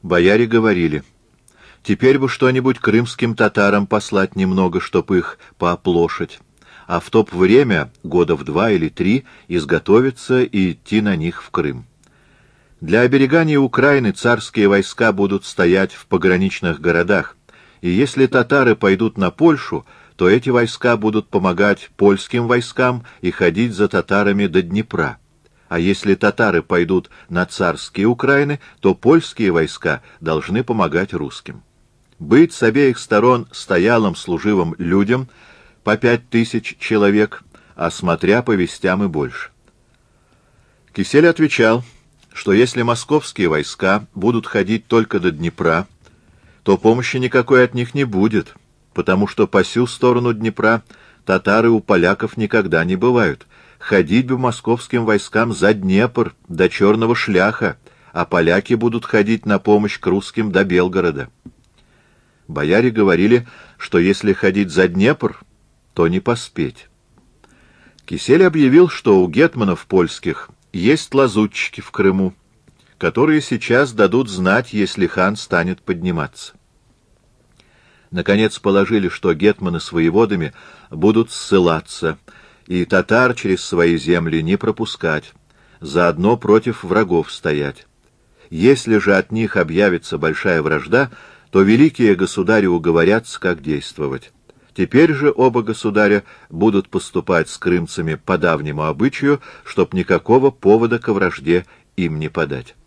Бояре говорили: теперь бы что-нибудь крымским татарам послать немного, чтоб их пооплошить, а в то время, года в 2 или 3, изготовиться и идти на них в Крым. Для оберегания Украины царские войска будут стоять в пограничных городах, и если татары пойдут на Польшу, то эти войска будут помогать польским войскам и ходить за татарами до Днепра. А если татары пойдут на царские Украины, то польские войска должны помогать русским. Быть с обеих сторон стоялым служивым людям по 5000 человек, а смотря по вестям и больше. Кисель отвечал, что если московские войска будут ходить только до Днепра, то помощи никакой от них не будет, потому что по сю сторону Днепра татары у поляков никогда не бывают. Ходить бы московским войскам за Днепр до Черного Шляха, а поляки будут ходить на помощь к русским до Белгорода. Бояре говорили, что если ходить за Днепр, то не поспеть. Кисель объявил, что у гетманов польских есть лазутчики в Крыму, которые сейчас дадут знать, если хан станет подниматься. Наконец положили, что гетманы с воеводами будут ссылаться, и татар через свои земли не пропускать, заодно против врагов стоять. Если же от них объявится большая вражда, то великие государи уговорятся, как действовать. Теперь же оба государя будут поступать с крымцами по давнему обычаю, чтоб никакого повода ко вражде им не подать.